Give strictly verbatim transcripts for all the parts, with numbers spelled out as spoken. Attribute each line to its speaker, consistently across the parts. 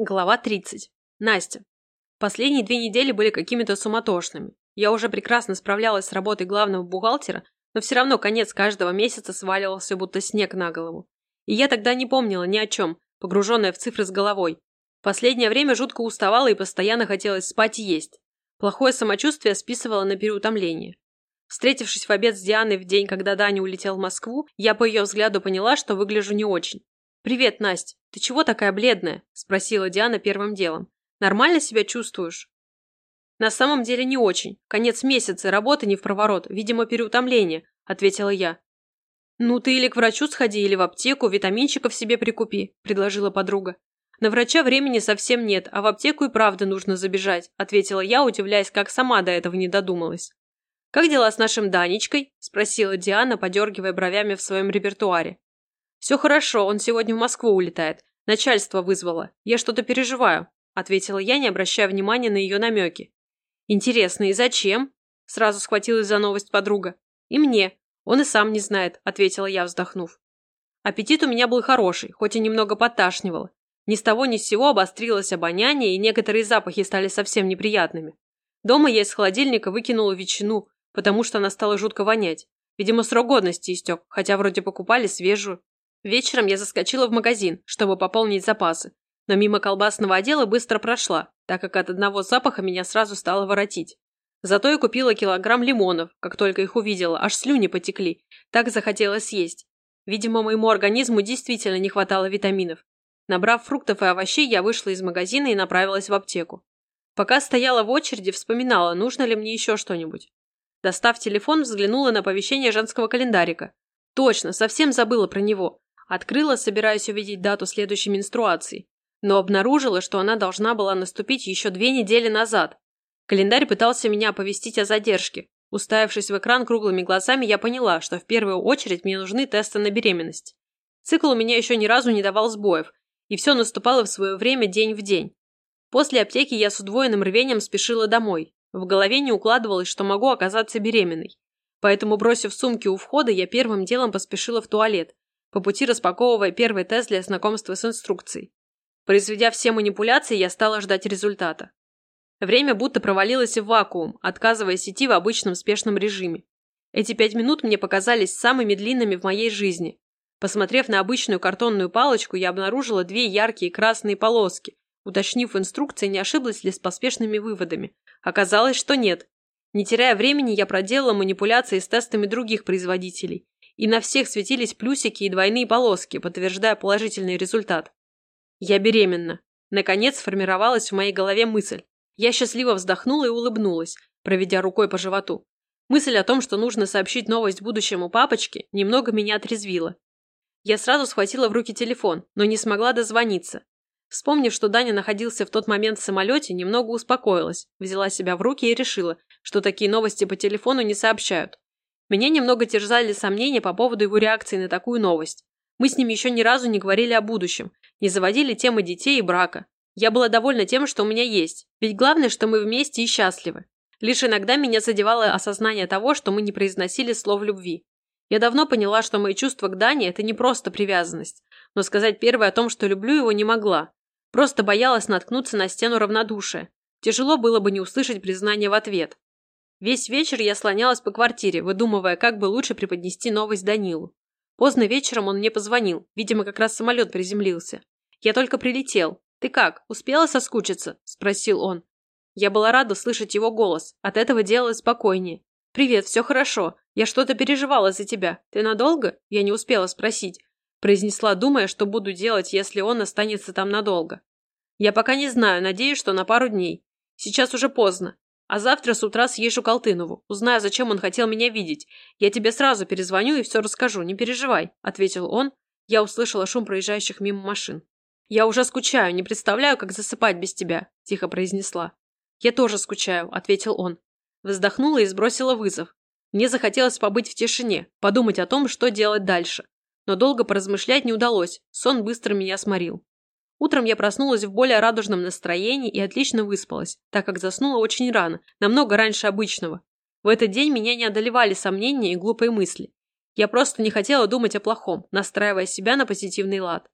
Speaker 1: Глава тридцать. Настя. Последние две недели были какими-то суматошными. Я уже прекрасно справлялась с работой главного бухгалтера, но все равно конец каждого месяца сваливался, будто снег на голову. И я тогда не помнила ни о чем, погруженная в цифры с головой. В последнее время жутко уставала и постоянно хотелось спать и есть. Плохое самочувствие списывало на переутомление. Встретившись в обед с Дианой в день, когда Даня улетел в Москву, я по ее взгляду поняла, что выгляжу не очень. «Привет, Насть. Ты чего такая бледная?» – спросила Диана первым делом. «Нормально себя чувствуешь?» «На самом деле не очень. Конец месяца, работы не впроворот. Видимо, переутомление», – ответила я. «Ну, ты или к врачу сходи, или в аптеку, витаминчиков себе прикупи», – предложила подруга. «На врача времени совсем нет, а в аптеку и правда нужно забежать», – ответила я, удивляясь, как сама до этого не додумалась. «Как дела с нашим Данечкой?» – спросила Диана, подергивая бровями в своем репертуаре. «Все хорошо, он сегодня в Москву улетает. Начальство вызвало. Я что-то переживаю», – ответила я, не обращая внимания на ее намеки. «Интересно, и зачем?» – сразу схватилась за новость подруга. «И мне. Он и сам не знает», – ответила я, вздохнув. Аппетит у меня был хороший, хоть и немного подташнивало. Ни с того ни с сего обострилось обоняние, и некоторые запахи стали совсем неприятными. Дома я из холодильника выкинула ветчину, потому что она стала жутко вонять. Видимо, срок годности истек, хотя вроде покупали свежую. Вечером я заскочила в магазин, чтобы пополнить запасы, но мимо колбасного отдела быстро прошла, так как от одного запаха меня сразу стало воротить. Зато я купила килограмм лимонов, как только их увидела, аж слюни потекли, так захотелось есть. Видимо, моему организму действительно не хватало витаминов. Набрав фруктов и овощей, я вышла из магазина и направилась в аптеку. Пока стояла в очереди, вспоминала, нужно ли мне еще что-нибудь. Достав телефон, взглянула на оповещение женского календарика. Точно, совсем забыла про него. Открыла, собираясь увидеть дату следующей менструации, но обнаружила, что она должна была наступить еще две недели назад. Календарь пытался меня оповестить о задержке. Уставившись в экран круглыми глазами, я поняла, что в первую очередь мне нужны тесты на беременность. Цикл у меня еще ни разу не давал сбоев, и все наступало в свое время день в день. После аптеки я с удвоенным рвением спешила домой. В голове не укладывалось, что могу оказаться беременной. Поэтому, бросив сумки у входа, я первым делом поспешила в туалет, по пути распаковывая первый тест для знакомства с инструкцией. Произведя все манипуляции, я стала ждать результата. Время будто провалилось в вакуум, отказываясь идти в обычном спешном режиме. Эти пять минут мне показались самыми длинными в моей жизни. Посмотрев на обычную картонную палочку, я обнаружила две яркие красные полоски. Уточнив в инструкции, не ошиблась ли с поспешными выводами. Оказалось, что нет. Не теряя времени, я проделала манипуляции с тестами других производителей. И на всех светились плюсики и двойные полоски, подтверждая положительный результат. Я беременна. Наконец сформировалась в моей голове мысль. Я счастливо вздохнула и улыбнулась, проведя рукой по животу. Мысль о том, что нужно сообщить новость будущему папочке, немного меня отрезвила. Я сразу схватила в руки телефон, но не смогла дозвониться. Вспомнив, что Даня находился в тот момент в самолете, немного успокоилась, взяла себя в руки и решила, что такие новости по телефону не сообщают. Меня немного терзали сомнения по поводу его реакции на такую новость. Мы с ним еще ни разу не говорили о будущем, не заводили темы детей и брака. Я была довольна тем, что у меня есть, ведь главное, что мы вместе и счастливы. Лишь иногда меня задевало осознание того, что мы не произносили слов любви. Я давно поняла, что мои чувства к Дане – это не просто привязанность, но сказать первое о том, что люблю его, не могла. Просто боялась наткнуться на стену равнодушия. Тяжело было бы не услышать признание в ответ. Весь вечер я слонялась по квартире, выдумывая, как бы лучше преподнести новость Данилу. Поздно вечером он мне позвонил, видимо, как раз самолет приземлился. «Я только прилетел. Ты как, успела соскучиться?» – спросил он. Я была рада слышать его голос, от этого делалось спокойнее. «Привет, все хорошо. Я что-то переживала за тебя. Ты надолго?» – я не успела спросить. Произнесла, думая, что буду делать, если он останется там надолго. «Я пока не знаю, надеюсь, что на пару дней. Сейчас уже поздно. А завтра с утра съезжу к Алтынову. Узнаю, зачем он хотел меня видеть. Я тебе сразу перезвоню и все расскажу, не переживай», – ответил он. Я услышала шум проезжающих мимо машин. «Я уже скучаю, не представляю, как засыпать без тебя», – тихо произнесла. «Я тоже скучаю», – ответил он. Вздохнула и сбросила вызов. Мне захотелось побыть в тишине, подумать о том, что делать дальше. Но долго поразмышлять не удалось, сон быстро меня сморил. Утром я проснулась в более радужном настроении и отлично выспалась, так как заснула очень рано, намного раньше обычного. В этот день меня не одолевали сомнения и глупые мысли. Я просто не хотела думать о плохом, настраивая себя на позитивный лад.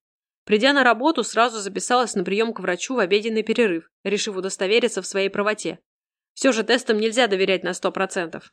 Speaker 1: Придя на работу, сразу записалась на прием к врачу в обеденный перерыв, решив удостовериться в своей правоте. Все же тестам нельзя доверять на сто процентов.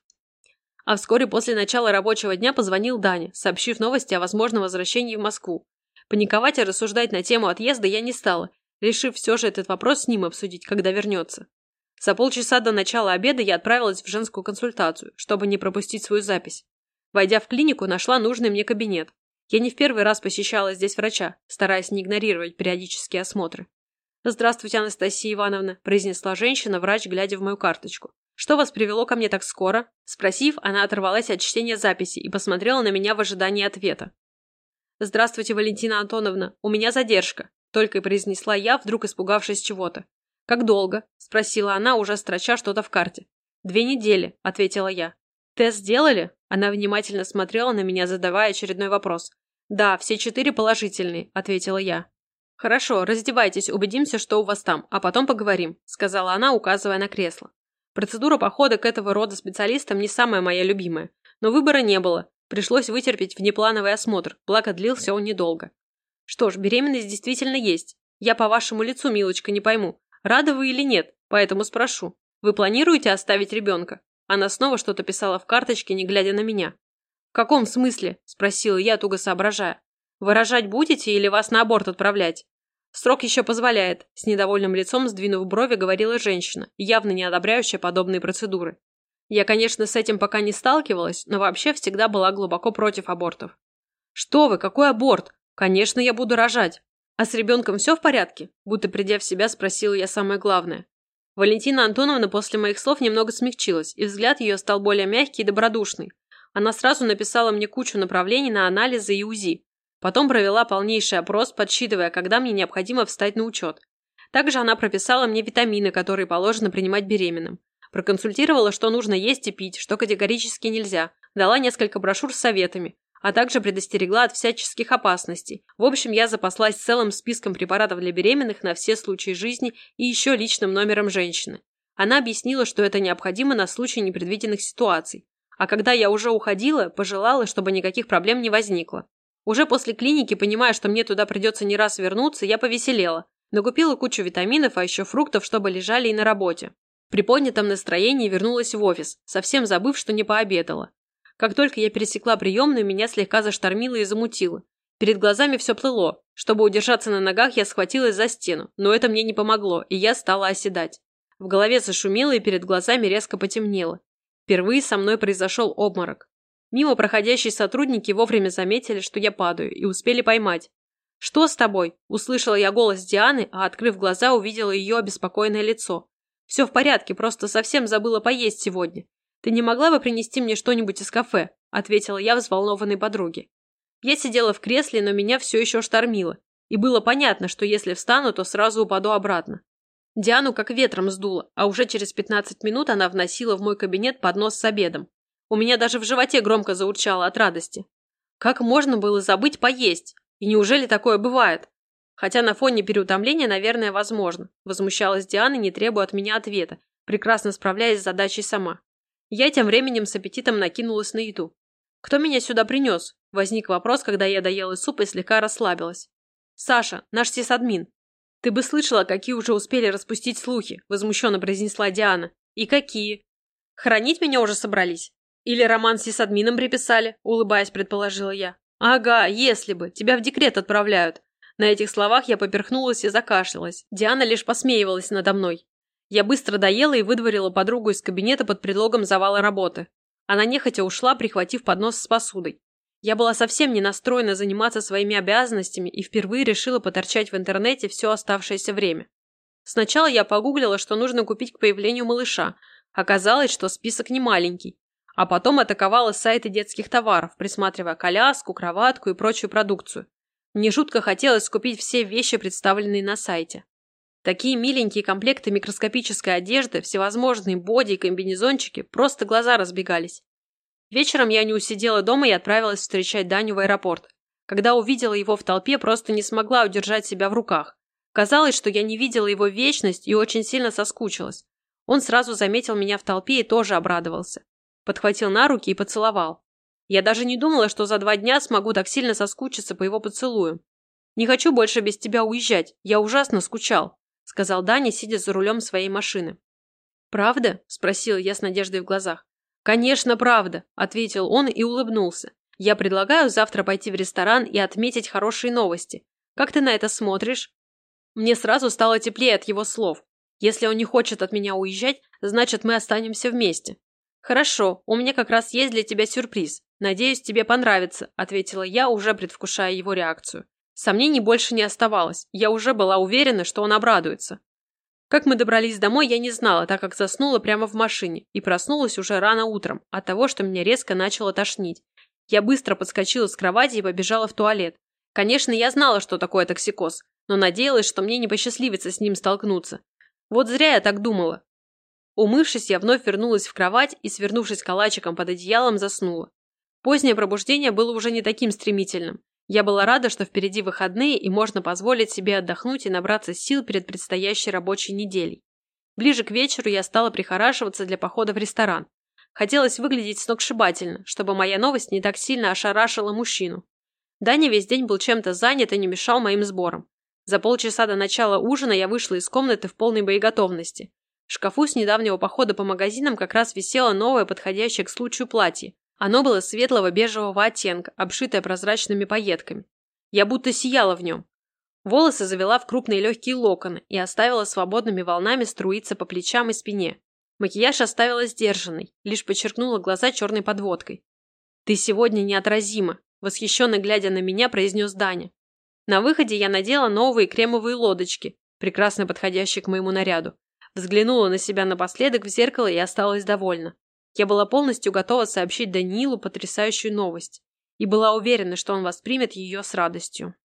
Speaker 1: А вскоре после начала рабочего дня позвонил Даня, сообщив новости о возможном возвращении в Москву. Паниковать и рассуждать на тему отъезда я не стала, решив все же этот вопрос с ним обсудить, когда вернется. За полчаса до начала обеда я отправилась в женскую консультацию, чтобы не пропустить свою запись. Войдя в клинику, нашла нужный мне кабинет. Я не в первый раз посещала здесь врача, стараясь не игнорировать периодические осмотры. «Здравствуйте, Анастасия Ивановна», – произнесла женщина-врач, глядя в мою карточку. «Что вас привело ко мне так скоро?» Спросив, она оторвалась от чтения записи и посмотрела на меня в ожидании ответа. «Здравствуйте, Валентина Антоновна, у меня задержка», – только и произнесла я, вдруг испугавшись чего-то. «Как долго?» – спросила она, уже строча что-то в карте. «Две недели», – ответила я. «Тест сделали?» Она внимательно смотрела на меня, задавая очередной вопрос. «Да, все четыре положительные», – ответила я. «Хорошо, раздевайтесь, убедимся, что у вас там, а потом поговорим», – сказала она, указывая на кресло. Процедура похода к этого рода специалистам не самая моя любимая, но выбора не было. Пришлось вытерпеть внеплановый осмотр, благо длился он недолго. «Что ж, беременность действительно есть. Я по вашему лицу, милочка, не пойму, рады вы или нет, поэтому спрошу. Вы планируете оставить ребенка?» Она снова что-то писала в карточке, не глядя на меня. «В каком смысле?» – спросила я, туго соображая. «Вы рожать будете или вас на аборт отправлять?» «Срок еще позволяет», – с недовольным лицом сдвинув брови, говорила женщина, явно не одобряющая подобные процедуры. Я, конечно, с этим пока не сталкивалась, но вообще всегда была глубоко против абортов. «Что вы, какой аборт? Конечно, я буду рожать. А с ребенком все в порядке?» Будто придя в себя, спросила я самое главное. Валентина Антоновна после моих слов немного смягчилась, и взгляд ее стал более мягкий и добродушный. Она сразу написала мне кучу направлений на анализы и УЗИ. Потом провела полнейший опрос, подсчитывая, когда мне необходимо встать на учет. Также она прописала мне витамины, которые положено принимать беременным. Проконсультировала, что нужно есть и пить, что категорически нельзя. Дала несколько брошюр с советами, а также предостерегла от всяческих опасностей. В общем, я запаслась целым списком препаратов для беременных на все случаи жизни и еще личным номером женщины. Она объяснила, что это необходимо на случай непредвиденных ситуаций. А когда я уже уходила, пожелала, чтобы никаких проблем не возникло. Уже после клиники, понимая, что мне туда придется не раз вернуться, я повеселела. Накупила кучу витаминов, а еще фруктов, чтобы лежали и на работе. При поднятом настроении вернулась в офис, совсем забыв, что не пообедала. Как только я пересекла приемную, меня слегка заштормило и замутило. Перед глазами все плыло. Чтобы удержаться на ногах, я схватилась за стену, но это мне не помогло, и я стала оседать. В голове зашумело и перед глазами резко потемнело. Впервые со мной произошел обморок. Мимо проходящие сотрудники вовремя заметили, что я падаю, и успели поймать. «Что с тобой?» – услышала я голос Дианы, а, открыв глаза, увидела ее обеспокоенное лицо. «Все в порядке, просто совсем забыла поесть сегодня. Ты не могла бы принести мне что-нибудь из кафе?» – ответила я взволнованной подруге. Я сидела в кресле, но меня все еще штормило, и было понятно, что если встану, то сразу упаду обратно. Диану как ветром сдуло, а уже через пятнадцать минут она вносила в мой кабинет поднос с обедом. У меня даже в животе громко заурчало от радости. Как можно было забыть поесть? И неужели такое бывает? Хотя на фоне переутомления, наверное, возможно. Возмущалась Диана, не требуя от меня ответа, прекрасно справляясь с задачей сама. Я тем временем с аппетитом накинулась на еду. «Кто меня сюда принес?» Возник вопрос, когда я доела суп и слегка расслабилась. «Саша, наш сисадмин». «Ты бы слышала, какие уже успели распустить слухи», возмущенно произнесла Диана. «И какие?» «Хоронить меня уже собрались?» «Или роман с сисадмином приписали?» улыбаясь, предположила я. «Ага, если бы. Тебя в декрет отправляют». На этих словах я поперхнулась и закашлялась. Диана лишь посмеивалась надо мной. Я быстро доела и выдворила подругу из кабинета под предлогом завала работы. Она нехотя ушла, прихватив поднос с посудой. Я была совсем не настроена заниматься своими обязанностями и впервые решила поторчать в интернете все оставшееся время. Сначала я погуглила, что нужно купить к появлению малыша. Оказалось, что список не маленький. А потом атаковала сайты детских товаров, присматривая коляску, кроватку и прочую продукцию. Мне жутко хотелось купить все вещи, представленные на сайте. Такие миленькие комплекты микроскопической одежды, всевозможные боди и комбинезончики, просто глаза разбегались. Вечером я не усидела дома и отправилась встречать Даню в аэропорт. Когда увидела его в толпе, просто не смогла удержать себя в руках. Казалось, что я не видела его вечность и очень сильно соскучилась. Он сразу заметил меня в толпе и тоже обрадовался. Подхватил на руки и поцеловал. Я даже не думала, что за два дня смогу так сильно соскучиться по его поцелуям. «Не хочу больше без тебя уезжать. Я ужасно скучал», – сказал Даня, сидя за рулем своей машины. «Правда?» – спросила я с надеждой в глазах. «Конечно, правда», – ответил он и улыбнулся. «Я предлагаю завтра пойти в ресторан и отметить хорошие новости. Как ты на это смотришь?» Мне сразу стало теплее от его слов. Если он не хочет от меня уезжать, значит, мы останемся вместе. «Хорошо, у меня как раз есть для тебя сюрприз. Надеюсь, тебе понравится», – ответила я, уже предвкушая его реакцию. Сомнений больше не оставалось. Я уже была уверена, что он обрадуется. Как мы добрались домой, я не знала, так как заснула прямо в машине и проснулась уже рано утром от того, что меня резко начало тошнить. Я быстро подскочила с кровати и побежала в туалет. Конечно, я знала, что такое токсикоз, но надеялась, что мне не посчастливится с ним столкнуться. Вот зря я так думала. Умывшись, я вновь вернулась в кровать и, свернувшись калачиком под одеялом, заснула. Позднее пробуждение было уже не таким стремительным. Я была рада, что впереди выходные и можно позволить себе отдохнуть и набраться сил перед предстоящей рабочей неделей. Ближе к вечеру я стала прихорашиваться для похода в ресторан. Хотелось выглядеть сногсшибательно, чтобы моя новость не так сильно ошарашила мужчину. Даня весь день был чем-то занят и не мешал моим сборам. За полчаса до начала ужина я вышла из комнаты в полной боеготовности. В шкафу с недавнего похода по магазинам как раз висело новое подходящее к случаю платье. Оно было светлого бежевого оттенка, обшитое прозрачными пайетками. Я будто сияла в нем. Волосы завела в крупные легкие локоны и оставила свободными волнами струиться по плечам и спине. Макияж оставила сдержанный, лишь подчеркнула глаза черной подводкой. «Ты сегодня неотразима», – восхищенно глядя на меня, произнес Даня. На выходе я надела новые кремовые лодочки, прекрасно подходящие к моему наряду. Взглянула на себя напоследок в зеркало и осталась довольна. Я была полностью готова сообщить Даниилу потрясающую новость и была уверена, что он воспримет ее с радостью.